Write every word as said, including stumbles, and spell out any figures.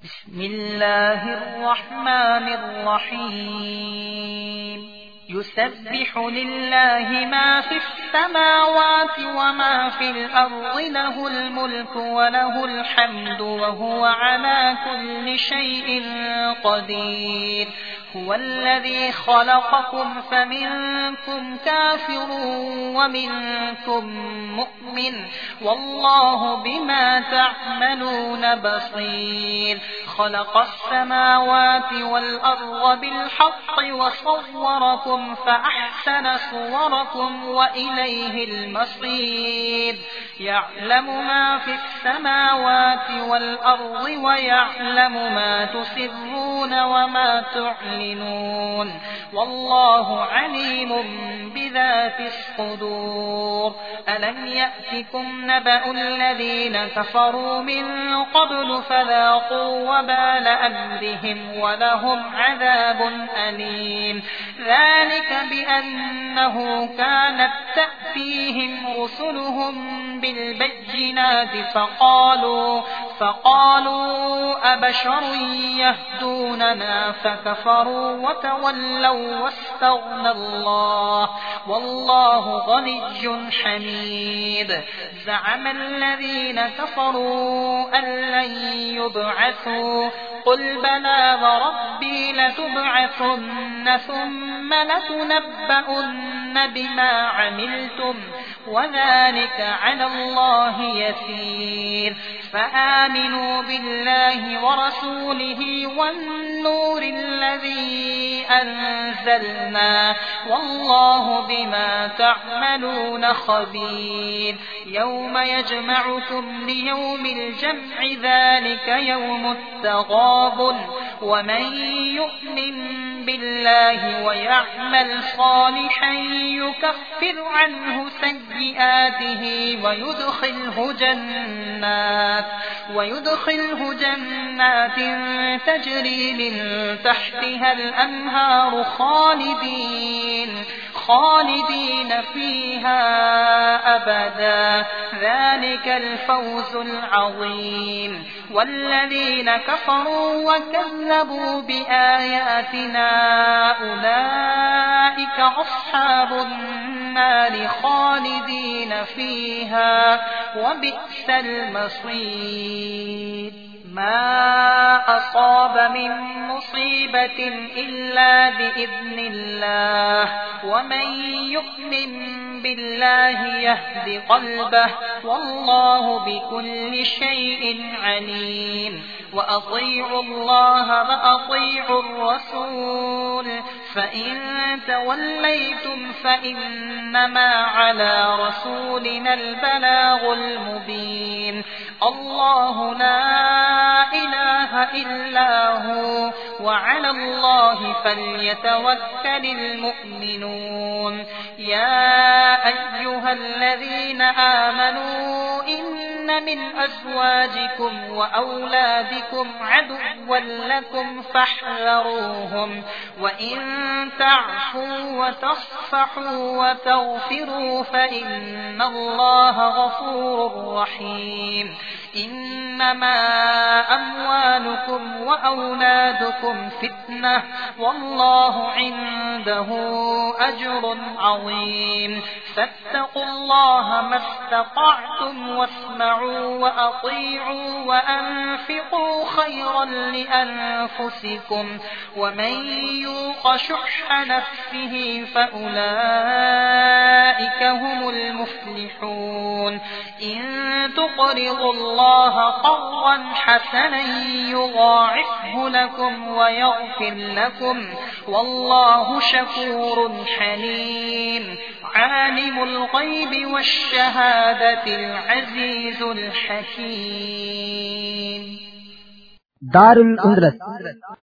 بسم الله الرحمن الرحيم يسبح لله ما في السماوات وما في الأرض له الملك وله الحمد وهو على كل شيء قدير هو الذي خلقكم فمنكم كافر ومنكم مؤمن والله بما تعملون بصير خلق السماوات والأرض بالحق وصوركم فأحسن صوركم وإليه المصير يعلم ما في السماوات والأرض ويعلم ما تسرون وما تعلنون والله عليم بذات الصدور ألم يأتكم نبأ الذين كفروا من قبل فذاقوا وبال أمرهم ولهم عذاب أليم ذلك بأنه كانت تأتيهم رسلهم بالبينات فقالوا فقالوا أبشر يهدوننا فكفروا وتولوا واستغنى الله والله غني حميد زعم الذين كفروا أن لن يبعثوا قل بلى وربي لتبعثن ثم لتنبؤن بما عملتم وذلك على الله يسير فآمنوا بالله ورسوله والنور الذي أنزلنا والله بما تعملون خبير يوم يجمعكم ليوم الجمع ذلك يوم التغابن ومن يؤمن بالله ويعمل صالحا يكفر عنه سيئاته ويدخله جنات ويدخله جنات تجري من تحتها الأنهار خالدين خالدين فيها أبدا ذلك الفوز العظيم والذين كفروا وكذبوا بآياتنا أولئك أصحاب النار خالدين فيها وبئس المصير ما أصاب من مصيبة إلا بإذن الله ومن يؤمن بالله يهد قلبه والله بكل شيء عليم وأطيعوا الله وأطيعوا الرسول فإن توليتم فإنما على رسولنا البلاغ المبين الله لا إله إلا هو وعلى الله فليتوكل المؤمنون يا أيها الذين آمنوا إن من أزواجكم وأولادكم عدوا لكم فاحذروهم وإن تعفوا وتصفحوا وتغفروا فإن الله غفور رحيم إنما أموالكم وأولادكم فتنة والله عنده أجر عظيم فاتقوا الله ما استطعتم واسمعوا وأطيعوا وأنفقوا خيرا لأنفسكم ومن يوق شح نفسه فأولئك هم المفلحون إن تقرضوا الله قرضا حسنا يضاعفه لكم ويغفر لكم والله شكور حليم عالم الغيب والشهادة العزيز الحكيم دار الأندلس